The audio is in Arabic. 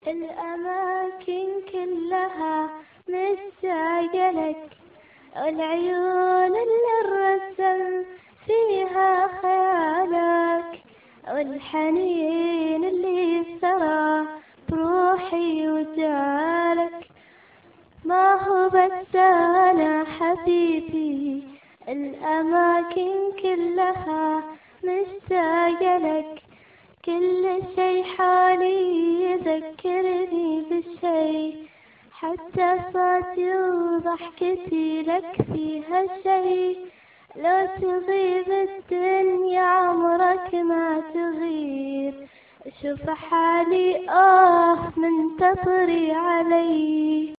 الأماكن كلها مشتاقة لك، والعيون اللي الرسم فيها خيالك، والحنين اللي سرى بروحي وجالك. ما هو بس أنا حبيبي، الأماكن كلها مشتاقة لك، كل شي حالي يذكرني بشي، حتى صوتي وضحكتي لك فيها شي. لو تغيب الدنيا عمرك ما تغير، شوف حالي من تطري علي.